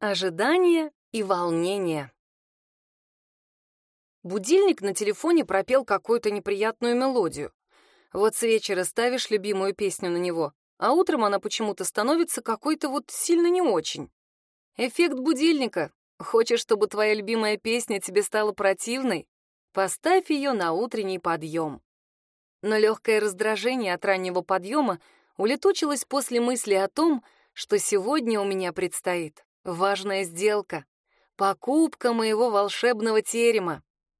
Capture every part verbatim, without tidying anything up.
Ожидание и волнение. Будильник на телефоне пропел какую-то неприятную мелодию. Вот с вечера ставишь любимую песню на него, а утром она почему-то становится какой-то вот сильно не очень. Эффект будильника. Хочешь, чтобы твоя любимая песня тебе стала противной? Поставь ее на утренний подъем. Но легкое раздражение от раннего подъема улетучилось после мысли о том, что сегодня у меня предстоит важная сделка — покупка моего волшебного терема.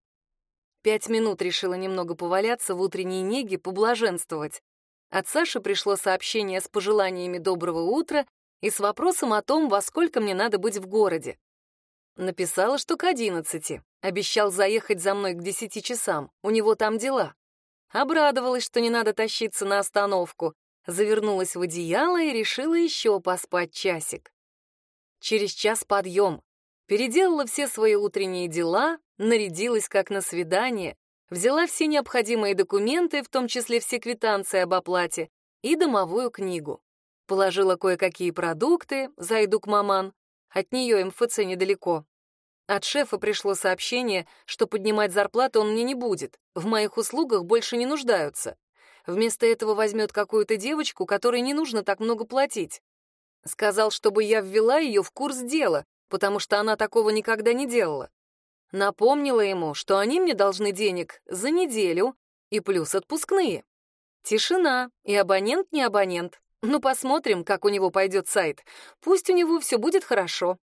Пять минут решила немного поваляться в утренней неге, поблаженствовать. От Саши пришло сообщение с пожеланиями доброго утра и с вопросом о том, во сколько мне надо быть в городе. Написала, что к одиннадцати. Обещал заехать за мной к десяти часам. У него там дела. Обрадовалась, что не надо тащиться на остановку. Завернулась в одеяло и решила еще поспать часик. Через час подъем. Переделала все свои утренние дела, нарядилась как на свидание, взяла все необходимые документы, в том числе все квитанции об оплате, и домовую книгу. Положила кое-какие продукты, зайду к маман. От нее эм эф цэ недалеко. От шефа пришло сообщение, что поднимать зарплату он мне не будет, в моих услугах больше не нуждаются. Вместо этого возьмет какую-то девочку, которой не нужно так много платить. Сказал, чтобы я ввела ее в курс дела, потому что она такого никогда не делала. Напомнила ему, что они мне должны денег за неделю и плюс отпускные. Тишина, и абонент не абонент. Ну, посмотрим, как у него пойдет сайт. Пусть у него все будет хорошо.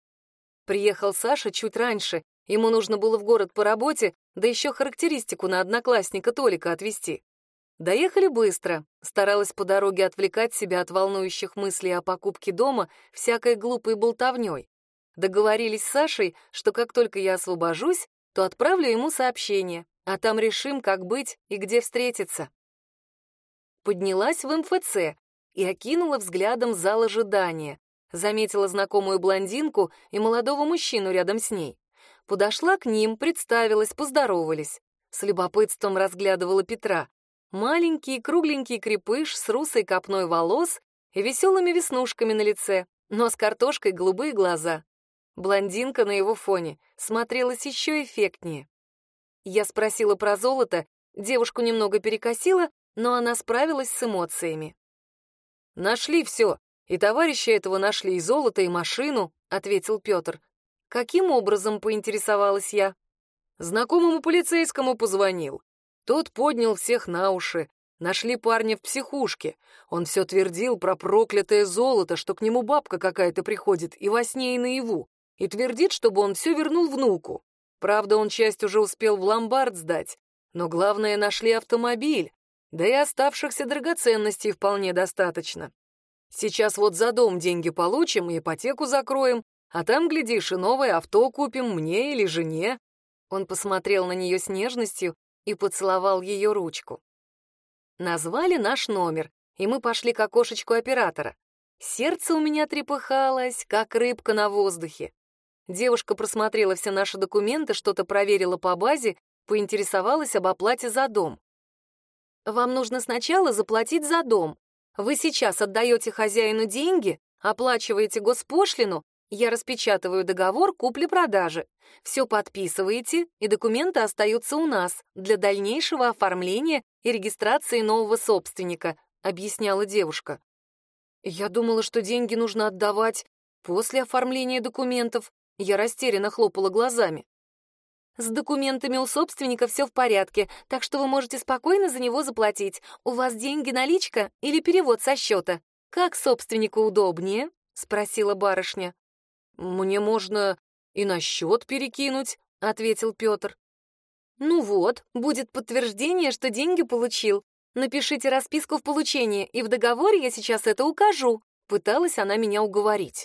Приехал Саша чуть раньше. Ему нужно было в город по работе, да еще характеристику на одноклассника Толика отвезти. Доехали быстро. Старалась по дороге отвлекать себя от волнующих мыслей о покупке дома всякой глупой болтовней. Договорились с Сашей, что как только я освобожусь, то отправлю ему сообщение, а там решим, как быть и где встретиться. Поднялась в эм эф цэ и окинула взглядом зал ожидания. Заметила знакомую блондинку и молодого мужчину рядом с ней. Подошла к ним, представилась, поздоровались. С любопытством разглядывала Петра. Маленький, кругленький крепыш с русой копной волос и веселыми веснушками на лице, но с картошкой голубые глаза. Блондинка на его фоне смотрелась еще эффектнее. Я спросила про золото, девушку немного перекосила, но она справилась с эмоциями. «Нашли все, и товарища этого нашли, и золото, и машину», — ответил Петр. «Каким образом?» — поинтересовалась я. Знакомому полицейскому позвонил. Тот поднял всех на уши. Нашли парня в психушке. Он все твердил про проклятое золото, что к нему бабка какая-то приходит и во сне, и наяву, и твердит, чтобы он все вернул внуку. Правда, он часть уже успел в ломбард сдать, но главное, нашли автомобиль, да и оставшихся драгоценностей вполне достаточно. Сейчас вот за дом деньги получим и ипотеку закроем, а там, глядишь, и новое авто купим мне или жене. Он посмотрел на нее с нежностью и поцеловал ее ручку. Назвали наш номер, и мы пошли к окошечку оператора. Сердце у меня трепыхалось, как рыбка на воздухе. Девушка просмотрела все наши документы, что-то проверила по базе, поинтересовалась об оплате за дом. «Вам нужно сначала заплатить за дом. Вы сейчас отдаете хозяину деньги, оплачиваете госпошлину, я распечатываю договор купли-продажи. Все подписываете, и документы остаются у нас для дальнейшего оформления и регистрации нового собственника», — объясняла девушка. Я думала, что деньги нужно отдавать после оформления документов. Я растерянно хлопала глазами. «С документами у собственника все в порядке, так что вы можете спокойно за него заплатить. У вас деньги наличка или перевод со счета? Как собственнику удобнее?» — спросила барышня. «Мне можно и на счет перекинуть», — ответил Петр. «Ну вот, будет подтверждение, что деньги получил. Напишите расписку в получении, и в договоре я сейчас это укажу», — пыталась она меня уговорить.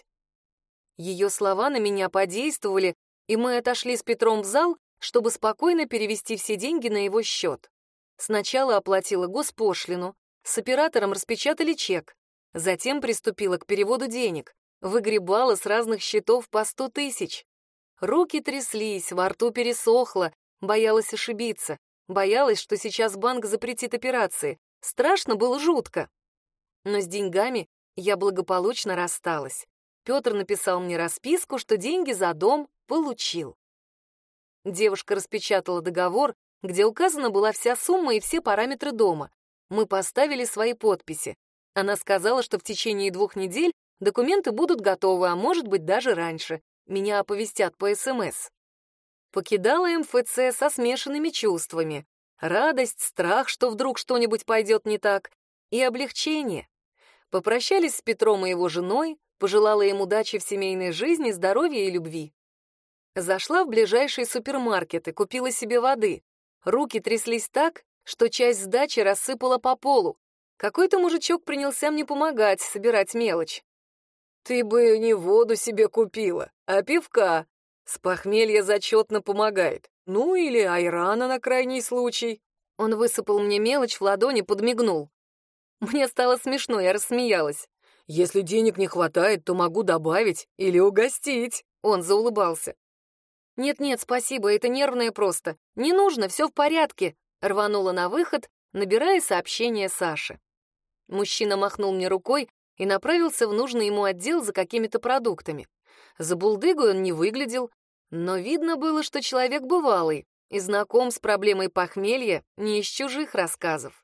Ее слова на меня подействовали, и мы отошли с Петром в зал, чтобы спокойно перевести все деньги на его счет. Сначала оплатила госпошлину, с оператором распечатали чек, затем приступила к переводу денег, выгребала с разных счетов по сто тысяч. Руки тряслись, во рту пересохло, боялась ошибиться, боялась, что сейчас банк запретит операции. Страшно было жутко. Но с деньгами я благополучно рассталась. Петр написал мне расписку, что деньги за дом получил. Девушка распечатала договор, где указана была вся сумма и все параметры дома. Мы поставили свои подписи. Она сказала, что в течение двух недель документы будут готовы, а может быть даже раньше. Меня оповестят по СМС. Покидала МФЦ со смешанными чувствами. Радость, страх, что вдруг что-нибудь пойдет не так, и облегчение. Попрощались с Петром и его женой, пожелала им удачи в семейной жизни, здоровья и любви. Зашла в ближайший супермаркет и купила себе воды. Руки тряслись так, что часть сдачи рассыпала по полу. Какой-то мужичок принялся мне помогать, собирать мелочь. «Ты бы не воду себе купила, а пивка. С похмелья зачетно помогает. Ну или айрана на крайний случай». Он высыпал мне мелочь в ладони, подмигнул. Мне стало смешно, я рассмеялась. «Если денег не хватает, то могу добавить или угостить». Он заулыбался. «Нет-нет, спасибо, это нервное просто. Не нужно, все в порядке», — рванула на выход, набирая сообщение Саше. Мужчина махнул мне рукой и направился в нужный ему отдел за какими-то продуктами. За булдыгой он не выглядел, но видно было, что человек бывалый и знаком с проблемой похмелья не из чужих рассказов.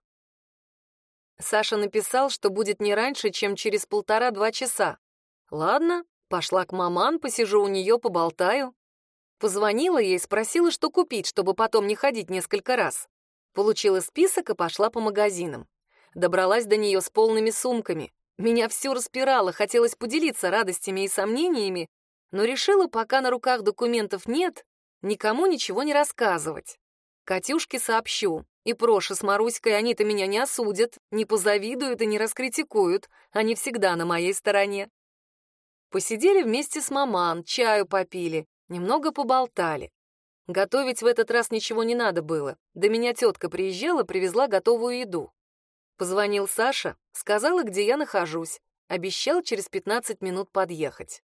Саша написал, что будет не раньше, чем через полтора-два часа. Ладно, пошла к маман, посижу у нее, поболтаю. Позвонила ей, спросила, что купить, чтобы потом не ходить несколько раз. Получила список и пошла по магазинам. Добралась до нее с полными сумками. Меня все распирало, хотелось поделиться радостями и сомнениями, но решила, пока на руках документов нет, никому ничего не рассказывать. Катюшке сообщу. И Проша с Маруськой, они-то меня не осудят, не позавидуют и не раскритикуют. Они всегда на моей стороне. Посидели вместе с маман, чаю попили, немного поболтали. Готовить в этот раз ничего не надо было. До меня тетка приезжала, привезла готовую еду. Позвонил Саша, сказала, где я нахожусь. Обещал через пятнадцать минут подъехать.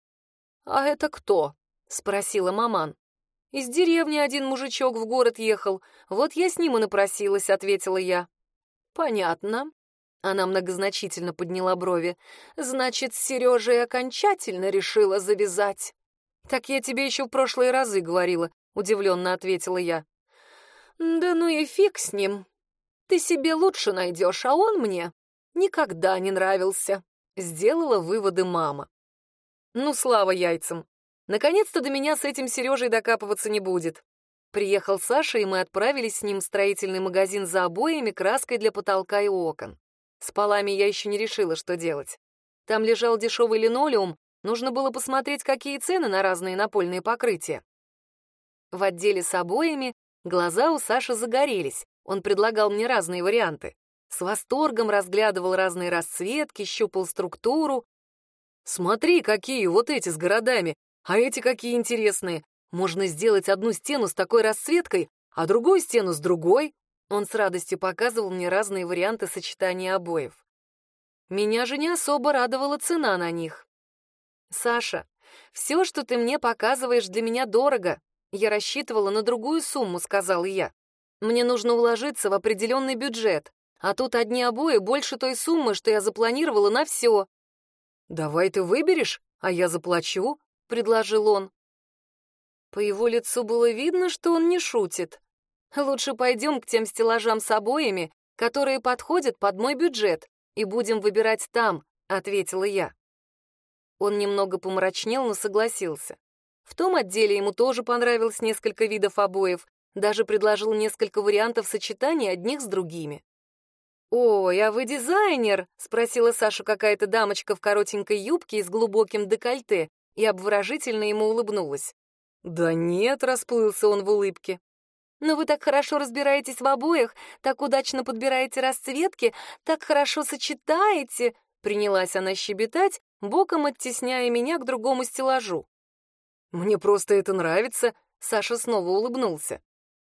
«А это кто?» — спросила маман. «Из деревни один мужичок в город ехал. Вот я с ним и напросилась», — ответила я. «Понятно». Она многозначительно подняла брови. «Значит, с Сережей окончательно решила завязать». «Так я тебе еще в прошлые разы говорила», — удивленно ответила я. «Да ну и фиг с ним. Ты себе лучше найдешь, а он мне никогда не нравился», — сделала выводы мама. «Ну, слава яйцам. Наконец-то до меня с этим Сережей докапываться не будет». Приехал Саша, и мы отправились с ним в строительный магазин за обоями, краской для потолка и окон. С полами я еще не решила, что делать. Там лежал дешевый линолеум, нужно было посмотреть, какие цены на разные напольные покрытия. В отделе с обоями глаза у Саши загорелись, он предлагал мне разные варианты. С восторгом разглядывал разные расцветки, щупал структуру. «Смотри, какие вот эти с городами! А эти какие интересные! Можно сделать одну стену с такой расцветкой, а другую стену с другой». Он с радостью показывал мне разные варианты сочетания обоев. Меня же не особо радовала цена на них. «Саша, все, что ты мне показываешь, для меня дорого. Я рассчитывала на другую сумму», — сказала я. «Мне нужно уложиться в определенный бюджет, а тут одни обои больше той суммы, что я запланировала на все». «Давай ты выберешь, а я заплачу», — предложил он. По его лицу было видно, что он не шутит. «Лучше пойдем к тем стеллажам с обоями, которые подходят под мой бюджет, и будем выбирать там», — ответила я. Он немного помрачнел, но согласился. В том отделе ему тоже понравилось несколько видов обоев, даже предложил несколько вариантов сочетания одних с другими. «Ой, а вы дизайнер?» — спросила Саша какая-то дамочка в коротенькой юбке и с глубоким декольте, и обворожительно ему улыбнулась. «Да нет», — расплылся он в улыбке. «Но вы так хорошо разбираетесь в обоях, так удачно подбираете расцветки, так хорошо сочетаете», — принялась она щебетать, боком оттесняя меня к другому стеллажу. «Мне просто это нравится», — Саша снова улыбнулся.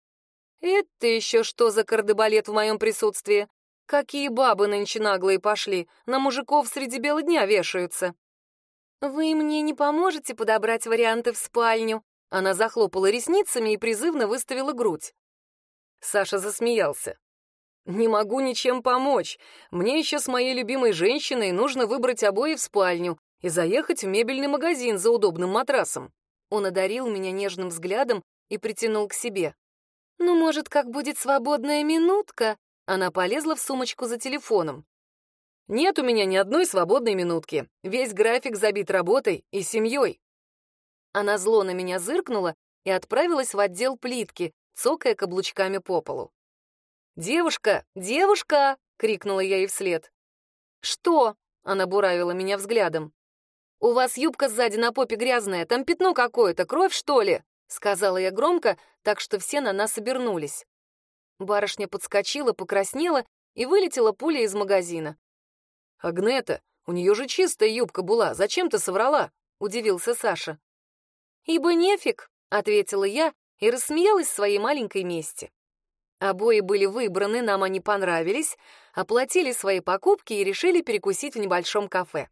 «Это еще что за кардебалет в моем присутствии? Какие бабы нынче наглые пошли, на мужиков среди бела дня вешаются». «Вы мне не поможете подобрать варианты в спальню?» Она захлопала ресницами и призывно выставила грудь. Саша засмеялся. «Не могу ничем помочь. Мне еще с моей любимой женщиной нужно выбрать обои в спальню, и заехать в мебельный магазин за удобным матрасом. Он одарил меня нежным взглядом и притянул к себе. «Ну, может, как будет свободная минутка?» Она полезла в сумочку за телефоном. «Нет у меня ни одной свободной минутки. Весь график забит работой и семьей». Она зло на меня зыркнула и отправилась в отдел плитки, цокая каблучками по полу. «Девушка! Девушка!» — крикнула я ей вслед. «Что?» — она буравила меня взглядом. «У вас юбка сзади на попе грязная, там пятно какое-то, кровь, что ли?» — сказала я громко, так что все на нас обернулись. Барышня подскочила, покраснела и вылетела пулей из магазина. «Агнета, у нее же чистая юбка была, зачем ты соврала?» — удивился Саша. «Ибо нефиг», — ответила я и рассмеялась в своей маленькой мести. Обои были выбраны, нам они понравились, оплатили свои покупки и решили перекусить в небольшом кафе.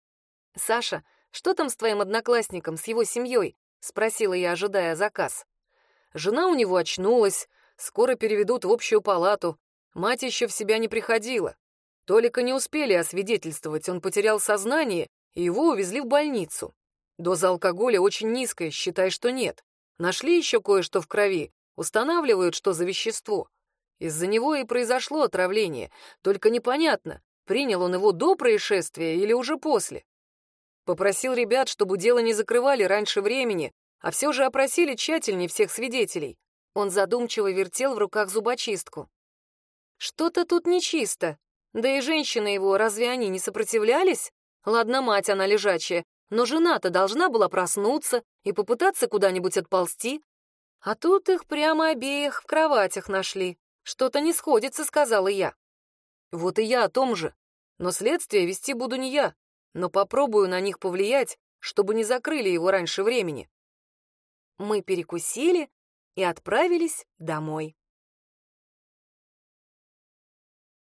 «Саша, что там с твоим одноклассником, с его семьей?» — спросила я, ожидая заказ. «Жена у него очнулась, скоро переведут в общую палату. Мать еще в себя не приходила. Толика не успели освидетельствовать, он потерял сознание, и его увезли в больницу. Доза алкоголя очень низкая, считай, что нет. Нашли еще кое-что в крови, устанавливают, что за вещество. Из-за него и произошло отравление, только непонятно, принял он его до происшествия или уже после. Попросил ребят, чтобы дело не закрывали раньше времени, а все же опросили тщательнее всех свидетелей». Он задумчиво вертел в руках зубочистку. «Что-то тут нечисто. Да и женщины его, разве они не сопротивлялись? Ладно, мать она лежачая, но жена-то должна была проснуться и попытаться куда-нибудь отползти. А тут их прямо обеих в кроватях нашли. Что-то не сходится», — сказала я. «Вот и я о том же. Но следствие вести буду не я, но попробую на них повлиять, чтобы не закрыли его раньше времени». Мы перекусили и отправились домой.